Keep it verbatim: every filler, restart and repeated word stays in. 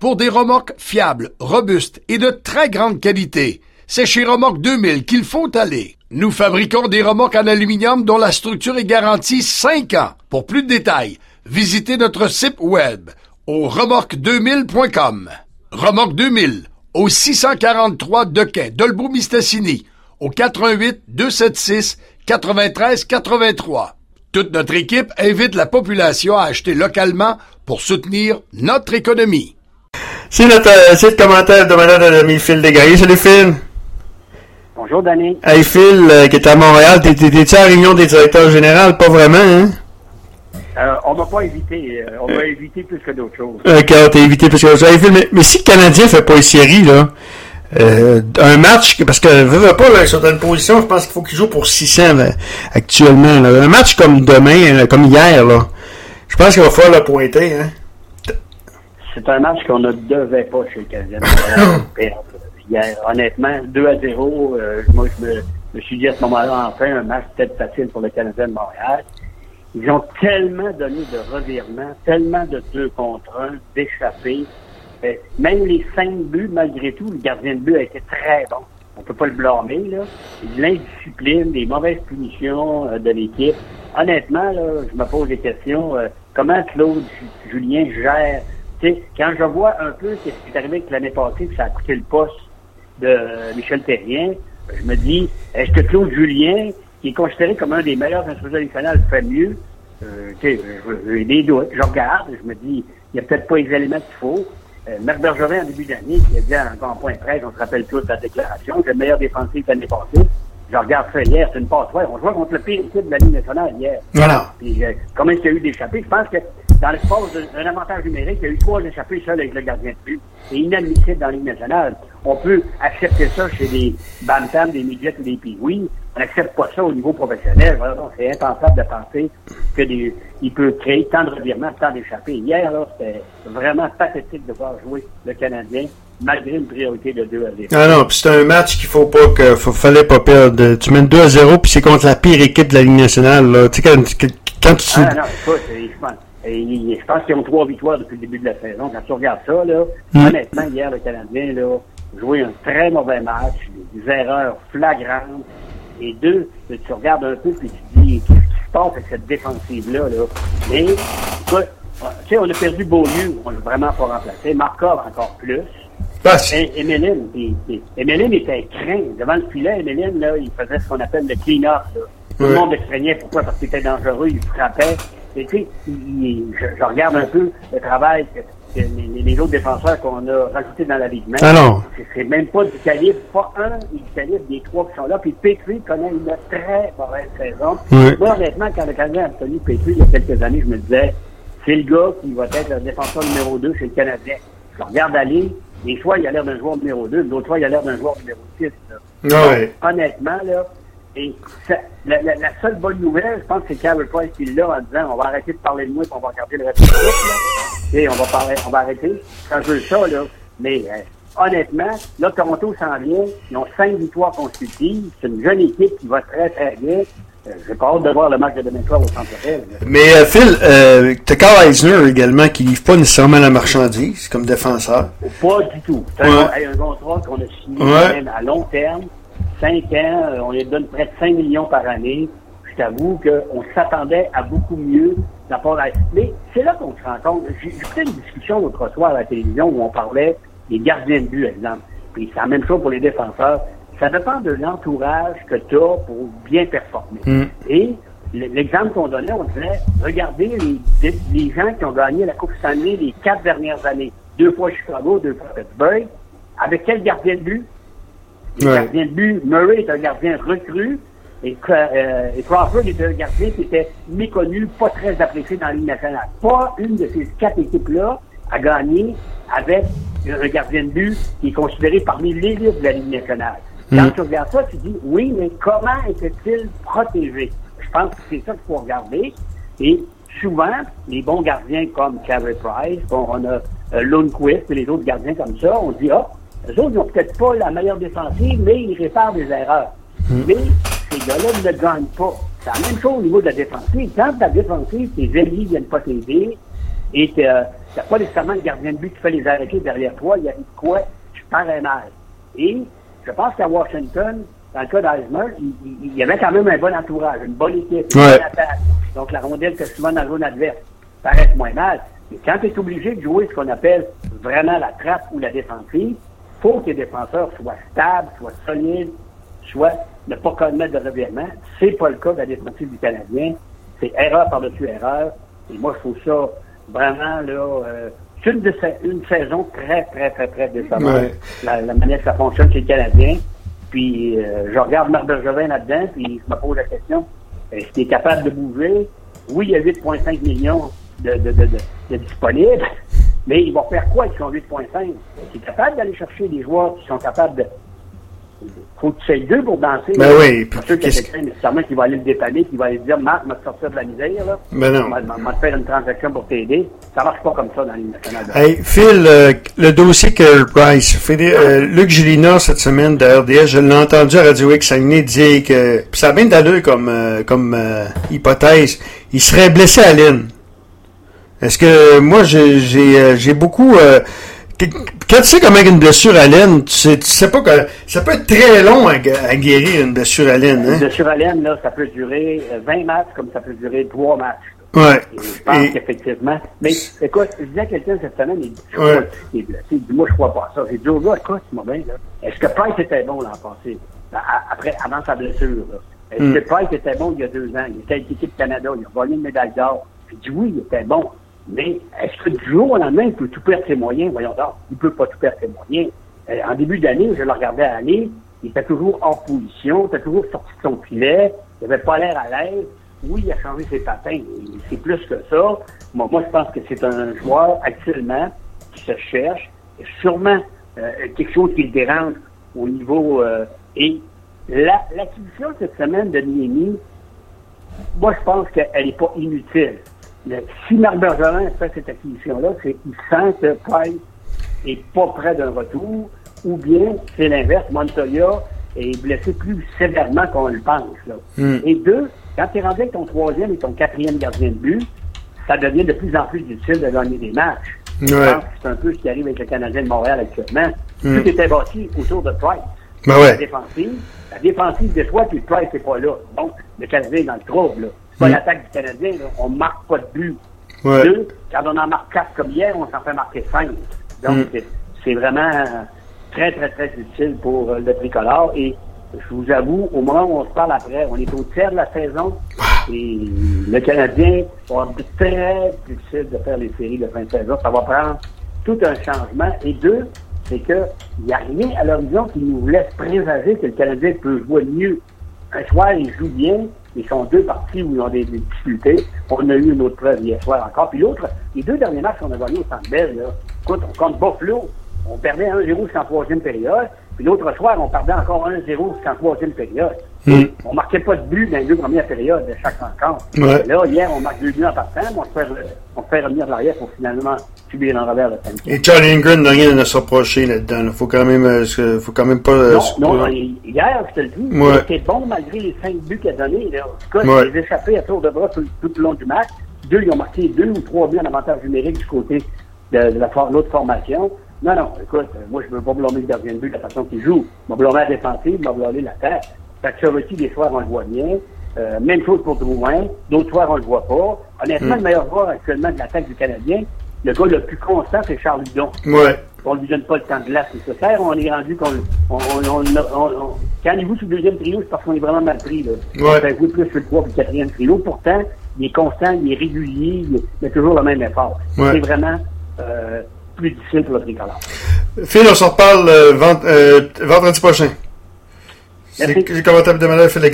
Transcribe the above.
pour des remorques fiables, robustes et de très grande qualité. C'est chez Remorque deux mille qu'il faut aller. Nous fabriquons des remorques en aluminium dont la structure est garantie cinq ans. Pour plus de détails, visitez notre site web au remorque deux mille point com. Remorque deux mille, au six cent quarante-trois de quai Dolbeau-Mistassini, au quatre un huit, deux sept six, neuf trois huit trois. Toute notre équipe invite la population à acheter localement pour soutenir notre économie. C'est notre, euh, c'est le commentaire de madame de l'ami Phil Desgagnés. Salut Phil. Bonjour Danny. Hey Phil, euh, qui est à Montréal, t'es, t'es, t'es-tu à la réunion des directeurs généraux? Pas vraiment, hein? Euh, on m'a pas évité. Euh, on m'a évité plus que d'autres choses. Ok, t'es évité plus que d'autres choses. Hey Phil, mais, mais si le Canadien fait pas une série, là, euh, un match, parce que, veux, veux pas, là, sur une position, je pense qu'il faut qu'il joue pour six cents, là, actuellement, là. Un match comme demain, là, comme hier, là, je pense qu'il va falloir le pointer, hein? C'est un match qu'on ne devait pas chez le Canadien perdre hier. Honnêtement, deux à zéro, euh, moi je me, me suis dit à ce moment-là, enfin, un match peut-être facile pour le Canadien de Montréal. Ils ont tellement donné de revirements, tellement de deux contre un, d'échappés. Euh, même les cinq buts, malgré tout, le gardien de but a été très bon. On peut pas le blâmer, là. De l'indiscipline, des mauvaises punitions euh, de l'équipe. Honnêtement, là, je me pose des questions. Euh, comment Claude Julien gère... T'sais, quand je vois un peu ce qui est arrivé avec l'année passée, que ça a coûté le poste de Michel Therrien, je me dis, est-ce que Claude Julien, qui est considéré comme un des meilleurs instructeurs nationaux, fait mieux? Euh, j'ai des doutes. Je regarde, je me dis, il n'y a peut-être pas les éléments qu'il faut. Euh, Marc Bergevin, en début d'année, qui a dit en, en point de presse, on se rappelle tous de la déclaration, que le meilleur défensif l'année passée. Je regarde ça hier, c'est une passoire. On jouait contre le pire équipe de la Ligue nationale hier. Voilà. Puis, euh, combien il y a eu d'échappées? Je pense que dans l'espace d'un avantage numérique, il y a eu trois échappées seules avec le gardien de but. C'est inadmissible dans la Ligue nationale. On peut accepter ça chez des bantams, des midgets ou des pee-wee. On n'accepte pas ça au niveau professionnel. Voilà, donc c'est impensable de penser que des, il peut créer tant de revirements, tant d'échappées. Hier, là, c'était vraiment pathétique de voir jouer le Canadien, malgré une priorité de deux à zéro. Ah non, puis c'est un match qu'il faut pas que, faut, fallait pas perdre. Tu mènes deux à zéro, puis c'est contre la pire équipe de la Ligue nationale, là. Tu sais, quand, quand tu... Ah non, écoute, je pense, et je pense qu'ils ont trois victoires depuis le début de la saison. Quand tu regardes ça, là, mm. honnêtement, hier, le Canadien, là, joué un très mauvais match, des erreurs flagrantes. Et deux, tu regardes un peu, puis tu dis, qu'est-ce qui se passe avec cette défensive-là, là? Mais, écoute, tu sais, on a perdu Beaulieu, on l'a vraiment pas remplacé. Markov encore plus. Emeline, Emeline était craint. Devant le filet, Emeline, là, il faisait ce qu'on appelle le clean-up, là. Tout le monde le craignait. Pourquoi? Parce qu'il était dangereux, il frappait. Et tu sais, je, je regarde un peu le travail que, que les, les autres défenseurs qu'on a rajoutés dans la Ligue même. Ah non. C'est, c'est même pas du calibre, pas un du calibre des trois qui sont là. Puis Petrie connaît une très mauvaise saison. Oui. Moi, honnêtement, quand le Canadien a obtenu Petrie il y a quelques années, je me disais, c'est le gars qui va être le défenseur numéro deux chez le Canadien. Je regarde aller, des fois, il a l'air d'un joueur numéro deux, d'autres fois, il a l'air d'un joueur numéro six. Là. Ah oui. Honnêtement, là, et ça, la, la, la seule bonne nouvelle, je pense que c'est Carey Price qui l'a en disant on va arrêter de parler de moi et on va regarder le reste de l'équipe. Et on va parler, on va arrêter. C'est un peu ça, là. Mais euh, honnêtement, là, Toronto s'en vient. Ils ont cinq victoires consécutives. C'est une jeune équipe qui va très, très bien. Euh, j'ai pas hâte de voir le match de demain soir au Centre Bell. Mais euh, Phil, euh, t'as Carl Eisner également qui livre pas nécessairement la marchandise comme défenseur. Pas du tout. C'est ouais. un, un contrat qu'on a signé ouais. même à long terme. Cinq ans, on lui donne près de cinq millions par année. Je t'avoue qu'on s'attendait à beaucoup mieux de la part de la... Mais c'est là qu'on se rend compte. J'ai écouté une discussion l'autre soir à la télévision où on parlait des gardiens de but, exemple. Puis c'est la même chose pour les défenseurs. Ça dépend de l'entourage que tu as pour bien performer. Mm. Et l'exemple qu'on donnait, on disait, regardez les, les gens qui ont gagné la Coupe Stanley les quatre dernières années. Deux fois Chicago, deux fois Pittsburgh. Avec quel gardien de but? Le ouais. gardien de but, Murray est un gardien recru et, euh, et Crawford est un gardien qui était méconnu, pas très apprécié dans la Ligue nationale. Pas une de ces quatre équipes-là a gagné avec un gardien de but qui est considéré parmi l'élite de la Ligue nationale. Mm. Quand tu regardes ça, tu dis, oui, mais comment était-il protégé? Je pense que c'est ça qu'il faut regarder. Et souvent, les bons gardiens comme Carey Price, bon, on a euh, Lundqvist et les autres gardiens comme ça, on dit, ah, eux autres, ils n'ont peut-être pas la meilleure défensive, mais ils réparent des erreurs. Mm. Mais ces gars-là ne gagnent pas. C'est la même chose au niveau de la défensive. Quand la défensive, tes alliés ne viennent pas t'aider, et que euh, t'as pas nécessairement le gardien de but qui fait les arrêtés derrière toi, il y a quoi qui paraît mal. Et je pense qu'à Washington, dans le cas d'Eismer, il, il, il y avait quand même un bon entourage, une bonne équipe, une ouais. bonne attaque. Donc la rondelle était souvent dans la zone adverse. Ça reste moins mal. Mais quand tu es obligé de jouer ce qu'on appelle vraiment la trappe ou la défensive, faut que les défenseurs soient stables, soient solides, soit ne pas commettre de revirement. C'est pas le cas de la défensive du Canadien. C'est erreur par-dessus erreur. Et moi, je trouve ça vraiment, là, euh, c'est une, de sa- une saison très, très, très, très décevante. Ouais. La, la manière que ça fonctionne chez le Canadien. Puis, euh, je regarde Marc Bergevin là-dedans, puis je me pose la question, est-ce qu'il est capable de bouger? Oui, il y a huit virgule cinq millions de, de, de, de, de disponibles, mais il va faire quoi avec son huit virgule cinq? Il est capable d'aller chercher des joueurs qui sont capables de... Faut que tu sois deux pour danser. Ben là. oui. Pas sûr qu'il y a qu'est-ce- quelqu'un nécessairement qui va aller le dépanner, qui va aller dire, Marc, m'a sortir de la misère, là. Ben non. On va, on va te faire une transaction pour t'aider. Ça marche pas comme ça dans la Ligue nationale. Hey, Phil, euh, le dossier Carey Price, Fédé- euh, Luc Gélina, cette semaine de R D S, je l'ai entendu à Radio X Saguenay dire que, pis ça a bien d'allure comme, euh, comme euh, hypothèse, il serait blessé à l'aine. Est-ce que moi, j'ai j'ai, euh, j'ai beaucoup... Euh, que- quand tu sais comment une blessure à l'aine, tu sais, tu sais pas que ça peut être très long à, gu- à guérir une blessure à l'aine. Hein? De surhaleine, là, ça peut durer euh, vingt matchs comme ça peut durer trois matchs. Ouais. Et je pense Et- qu'effectivement. Mais écoute, je disais à quelqu'un cette semaine, il dit, je Ouais. crois qu'il est blessé. Il dit, moi, je crois pas à ça. J'ai dit, au gars, écoute, moi bien, là. Est-ce que Price était bon l'an passé? À- à- Après, avant sa blessure, là. Est-ce Mm. que Price était bon il y a deux ans? Il était avec l'équipe Canada, il a gagné une médaille d'or. J'ai dit, oui, il était bon. Mais est-ce que du jour au lendemain, il peut tout perdre ses moyens? Voyons donc, il peut pas tout perdre ses moyens. Euh, en début d'année, je le regardais aller, il était toujours hors position, il était toujours sorti de son filet, il avait pas l'air à l'aise. Oui, il a changé ses patins, c'est plus que ça. Moi, moi, je pense que c'est un joueur actuellement qui se cherche, et sûrement euh, quelque chose qui le dérange au niveau... Euh, et la, l'acquisition cette semaine de Niemi, moi, je pense qu'elle n'est pas inutile. Le, si Marc Bergevin fait cette acquisition-là, c'est qu'il sent que Price est pas près d'un retour, ou bien c'est l'inverse, Montoya est blessé plus sévèrement qu'on le pense. Là. Mm. Et deux, quand tu es rendu avec ton troisième et ton quatrième gardien de but, ça devient de plus en plus difficile de gagner des matchs. Ouais. Je pense que c'est un peu ce qui arrive avec le Canadien de Montréal actuellement. Mm. Tout était bâti autour de Price. Ben La ouais. défensive, la défensive déçoit, puis Price n'est pas là. Donc, le Canadien est dans le trouble. Là. C'est pas Mm. l'attaque du Canadien, là. On ne marque pas de but. Ouais. Deux, quand on en marque quatre comme hier, on s'en fait marquer cinq. Donc, Mm. c'est, c'est vraiment très, très, très difficile pour euh, le tricolore. Et je vous avoue, au moment où on se parle après, on est au tiers de la saison. Et le Canadien va être très difficile de faire les séries de fin de saison. Ça va prendre tout un changement. Et deux, c'est que il n'y a rien à l'horizon qui nous laisse présager que le Canadien peut jouer mieux. Un soir, il joue bien. Ils sont deux parties où ils ont des, des difficultés. On a eu une autre preuve hier soir encore. Puis l'autre, les deux derniers matchs qu'on a gagnés au Centre Bell, là, écoute, contre Buffalo, on perdait un zéro jusqu'en troisième période. Puis l'autre soir, on perdait encore un zéro jusqu'en troisième période. Mm. On marquait pas de but dans les deux premières périodes de chaque rencontre. Ouais. Là, hier, on marque deux buts en partant, mais on se fait, on se fait revenir de l'arrière pour finalement subir un revers de cinq. Et Charlie Lindgren n'a rien à se reprocher là-dedans. Là. Faut quand même, euh, se- faut quand même pas. euh, Non, se- non, hier, je te le dis, Ouais. c'était bon malgré les cinq buts qu'il a donnés. Là. Écoute, Ouais. il les échappés à tour de bras tout, tout le long du match. Deux, ils ont marqué deux ou trois buts en avantage numérique du côté de, de la for- l'autre formation. Non, non, écoute, euh, moi, je veux pas blâmer le gardien de but de la façon qu'il joue. Je vais blâmer la défensive, je vais blâmer l'attaque. Fait que Chority, des soirs, on le voit bien. Euh, même chose pour Drouin. D'autres soirs, on le voit pas. Honnêtement, Mm. le meilleur joueur actuellement de l'attaque du Canadien, le gars le plus constant, c'est Charles Hudon. Ouais. On lui donne pas le temps de glace nécessaire. On est rendu qu'on on, on, on, on, on- quand il joue sur le deuxième trio, c'est parce qu'on est vraiment mal pris. Là. Ouais. On fait jouer plus sur le trois et le quatrième trio. Pourtant, il est constant, il est régulier, il il a toujours le même effort. Ouais. C'est vraiment euh, plus difficile pour le tricolore. Phil, on s'en reparle euh, vend- euh, vendredi prochain. Merci. C'est le commentaire hebdomadaire Phil